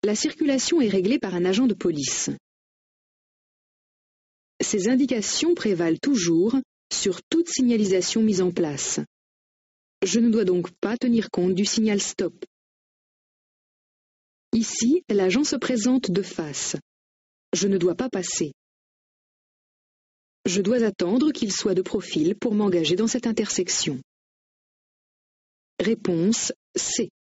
La circulation est réglée par un agent de police. Ces indications prévalent toujours sur toute signalisation mise en place. Je ne dois donc pas tenir compte du signal stop. Ici, l'agent se présente de face. Je ne dois pas passer. Je dois attendre qu'il soit de profil pour m'engager dans cette intersection. Réponse C.